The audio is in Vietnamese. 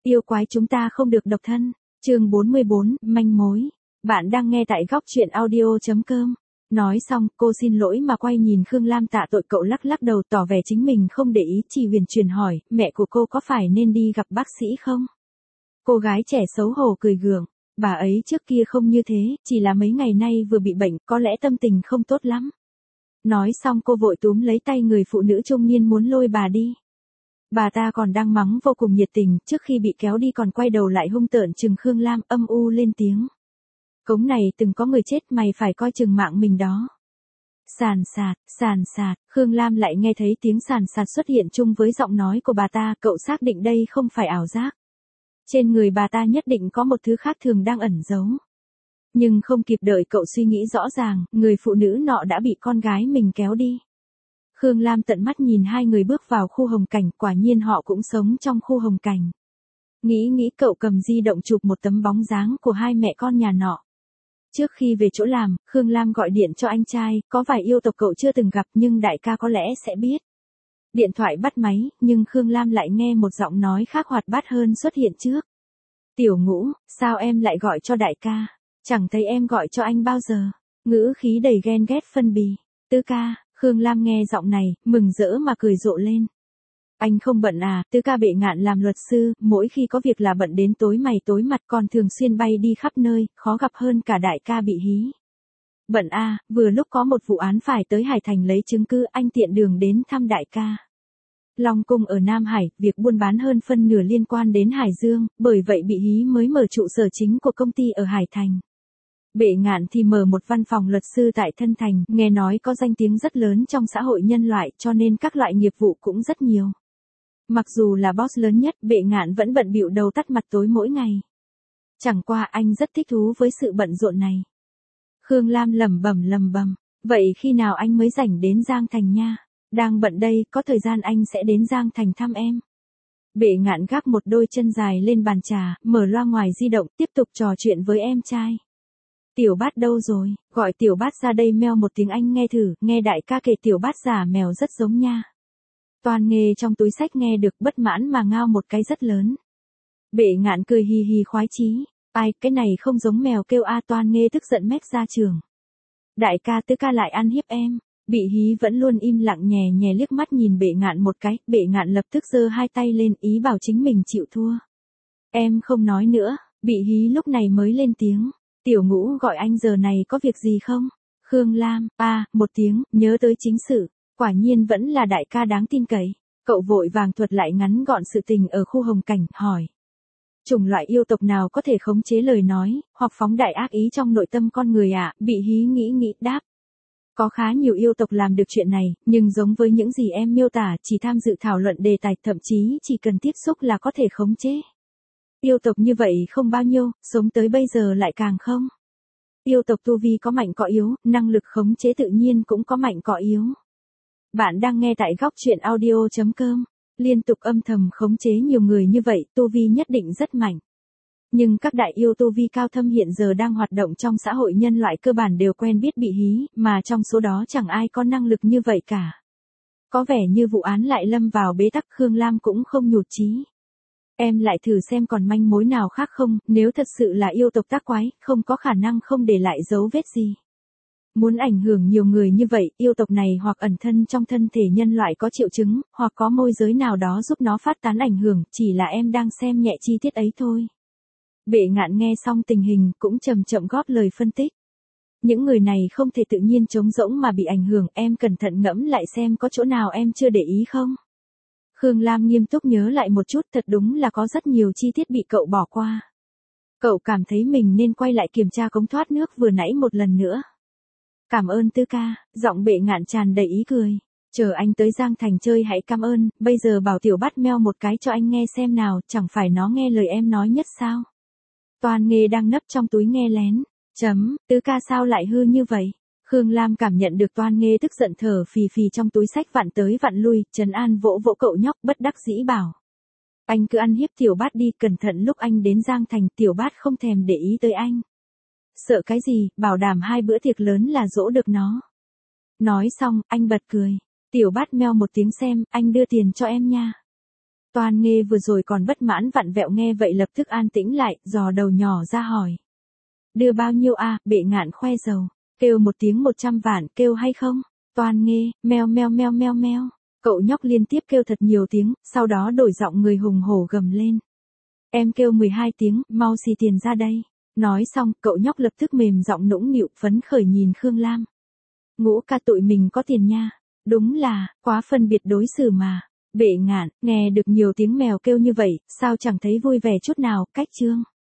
Yêu quái chúng ta không được độc thân. Chương 44, manh mối. Bạn đang nghe tại góc truyện audio.com. Nói xong, cô xin lỗi mà quay nhìn Khương Lam tạ tội, cậu lắc lắc đầu tỏ vẻ chính mình không để ý. Chỉ huyền chuyển hỏi, mẹ của cô có phải nên đi gặp bác sĩ không? Cô gái trẻ xấu hổ cười gượng. Bà ấy trước kia không như thế, chỉ là mấy ngày nay vừa bị bệnh, có lẽ tâm tình không tốt lắm. Nói xong cô vội túm lấy tay người phụ nữ trung niên muốn lôi bà đi. Bà ta còn đang mắng vô cùng nhiệt tình, trước khi bị kéo đi còn quay đầu lại hung tợn trừng Khương Lam, âm u lên tiếng. Cống này từng có người chết, mày phải coi chừng mạng mình đó. Sàn sạt, Khương Lam lại nghe thấy tiếng sàn sạt xuất hiện chung với giọng nói của bà ta, cậu xác định đây không phải ảo giác. Trên người bà ta nhất định có một thứ khác thường đang ẩn giấu. Nhưng không kịp đợi cậu suy nghĩ rõ ràng, người phụ nữ nọ đã bị con gái mình kéo đi. Khương Lam tận mắt nhìn hai người bước vào khu hồng cảnh, quả nhiên họ cũng sống trong khu hồng cảnh. Nghĩ cậu cầm di động chụp một tấm bóng dáng của hai mẹ con nhà nọ. Trước khi về chỗ làm, Khương Lam gọi điện cho anh trai, có vài yêu tộc cậu chưa từng gặp nhưng đại ca có lẽ sẽ biết. Điện thoại bắt máy, nhưng Khương Lam lại nghe một giọng nói khác hoạt bát hơn xuất hiện trước. Tiểu Ngũ, sao em lại gọi cho đại ca? Chẳng thấy em gọi cho anh bao giờ. Ngữ khí đầy ghen ghét phân bì. Tứ ca, Khương Lam nghe giọng này, mừng rỡ mà cười rộ lên. Anh không bận à? Tứ ca Bệ Ngạn làm luật sư, mỗi khi có việc là bận đến tối mày tối mặt, còn thường xuyên bay đi khắp nơi, khó gặp hơn cả đại ca bị hí. Bận à, vừa lúc có một vụ án phải tới Hải Thành lấy chứng cứ, anh tiện đường đến thăm đại ca. Long Cung ở Nam Hải, việc buôn bán hơn phân nửa liên quan đến Hải Dương, bởi vậy bị hí mới mở trụ sở chính của công ty ở Hải Thành. Bệ Ngạn thì mở một văn phòng luật sư tại Thân Thành, nghe nói có danh tiếng rất lớn trong xã hội nhân loại, cho nên các loại nghiệp vụ cũng rất nhiều. Mặc dù là boss lớn nhất, Bệ Ngạn vẫn bận bịu đầu tắt mặt tối mỗi ngày. Chẳng qua anh rất thích thú với sự bận rộn này. Khương Lam lẩm bẩm, vậy khi nào anh mới rảnh đến Giang Thành nha? Đang bận đây, có thời gian anh sẽ đến Giang Thành thăm em. Bệ Ngạn gác một đôi chân dài lên bàn trà, mở loa ngoài di động, tiếp tục trò chuyện với em trai. Tiểu Bát đâu rồi? Gọi Tiểu Bát ra đây meo một tiếng anh nghe thử, nghe đại ca kể Tiểu Bát giả mèo rất giống nha. Toàn Nghê trong túi sách nghe được bất mãn mà ngao một cái rất lớn. Bệ Ngạn cười hì hì khoái chí. Ai, cái này không giống mèo kêu a. Toàn Nghê tức giận mét ra trường. Đại ca tứ ca lại ăn hiếp em. Bị hí vẫn luôn im lặng nhè nhè liếc mắt nhìn Bệ Ngạn một cái, Bệ Ngạn lập tức giơ hai tay lên ý bảo chính mình chịu thua. Em không nói nữa, bị hí lúc này mới lên tiếng. Tiểu Ngũ gọi anh giờ này có việc gì không? Khương Lam, một tiếng, nhớ tới chính sự. Quả nhiên vẫn là đại ca đáng tin cậy. Cậu vội vàng thuật lại ngắn gọn sự tình ở khu hồng cảnh, hỏi. Chủng loại yêu tộc nào có thể khống chế lời nói, hoặc phóng đại ác ý trong nội tâm con người ạ? Bị hí nghĩ đáp. Có khá nhiều yêu tộc làm được chuyện này, nhưng giống với những gì em miêu tả, chỉ tham dự thảo luận đề tài, thậm chí chỉ cần tiếp xúc là có thể khống chế. Yêu tộc như vậy không bao nhiêu, sống tới bây giờ lại càng không. Yêu tộc tu vi có mạnh có yếu, năng lực khống chế tự nhiên cũng có mạnh có yếu. Bạn đang nghe tại góc truyện audio.com. Liên tục âm thầm khống chế nhiều người như vậy, tu vi nhất định rất mạnh. Nhưng các đại yêu tu vi cao thâm hiện giờ đang hoạt động trong xã hội nhân loại cơ bản đều quen biết bị hí, mà trong số đó chẳng ai có năng lực như vậy cả. Có vẻ như vụ án lại lâm vào bế tắc, Khương Lam cũng không nhụt chí. Em lại thử xem còn manh mối nào khác không, nếu thật sự là yêu tộc tác quái, không có khả năng không để lại dấu vết gì. Muốn ảnh hưởng nhiều người như vậy, yêu tộc này hoặc ẩn thân trong thân thể nhân loại có triệu chứng, hoặc có môi giới nào đó giúp nó phát tán ảnh hưởng, chỉ là em đang xem nhẹ chi tiết ấy thôi. Bệ Ngạn nghe xong tình hình, cũng chậm chậm góp lời phân tích. Những người này không thể tự nhiên trống rỗng mà bị ảnh hưởng, em cẩn thận ngẫm lại xem có chỗ nào em chưa để ý không. Khương Lam nghiêm túc nhớ lại một chút, thật đúng là có rất nhiều chi tiết bị cậu bỏ qua. Cậu cảm thấy mình nên quay lại kiểm tra cống thoát nước vừa nãy một lần nữa. Cảm ơn tứ ca, giọng Bệ Ngạn tràn đầy ý cười. Chờ anh tới Giang Thành chơi hãy cảm ơn, bây giờ bảo Tiểu Bát meo một cái cho anh nghe xem nào, chẳng phải nó nghe lời em nói nhất sao. Toàn Nghê đang nấp trong túi nghe lén. Tứ ca sao lại hư như vậy? Khương Lam cảm nhận được Toan Nghê tức giận thở phì phì trong túi sách vặn tới vặn lui, trấn an vỗ vỗ cậu nhóc bất đắc dĩ bảo. Anh cứ ăn hiếp Tiểu Bát đi, cẩn thận lúc anh đến Giang Thành Tiểu Bát không thèm để ý tới anh. Sợ cái gì, bảo đảm 2 bữa tiệc lớn là dỗ được nó. Nói xong, anh bật cười. Tiểu Bát meo một tiếng xem, anh đưa tiền cho em nha. Toan Nghê vừa rồi còn bất mãn vặn vẹo nghe vậy lập tức an tĩnh lại, dò đầu nhỏ ra hỏi. Đưa bao nhiêu à, Bệ Ngạn khoe dầu. Kêu một tiếng 100 vạn, kêu hay không? Toan Nghê, meo meo meo meo meo. Cậu nhóc liên tiếp kêu thật nhiều tiếng, sau đó đổi giọng người hùng hổ gầm lên. Em kêu 12 tiếng, mau xì tiền ra đây. Nói xong, cậu nhóc lập tức mềm giọng nũng nịu phấn khởi nhìn Khương Lam. Ngũ ca tụi mình có tiền nha. Đúng là, quá phân biệt đối xử mà. Bệ Ngạn, nghe được nhiều tiếng mèo kêu như vậy, sao chẳng thấy vui vẻ chút nào, cách chương.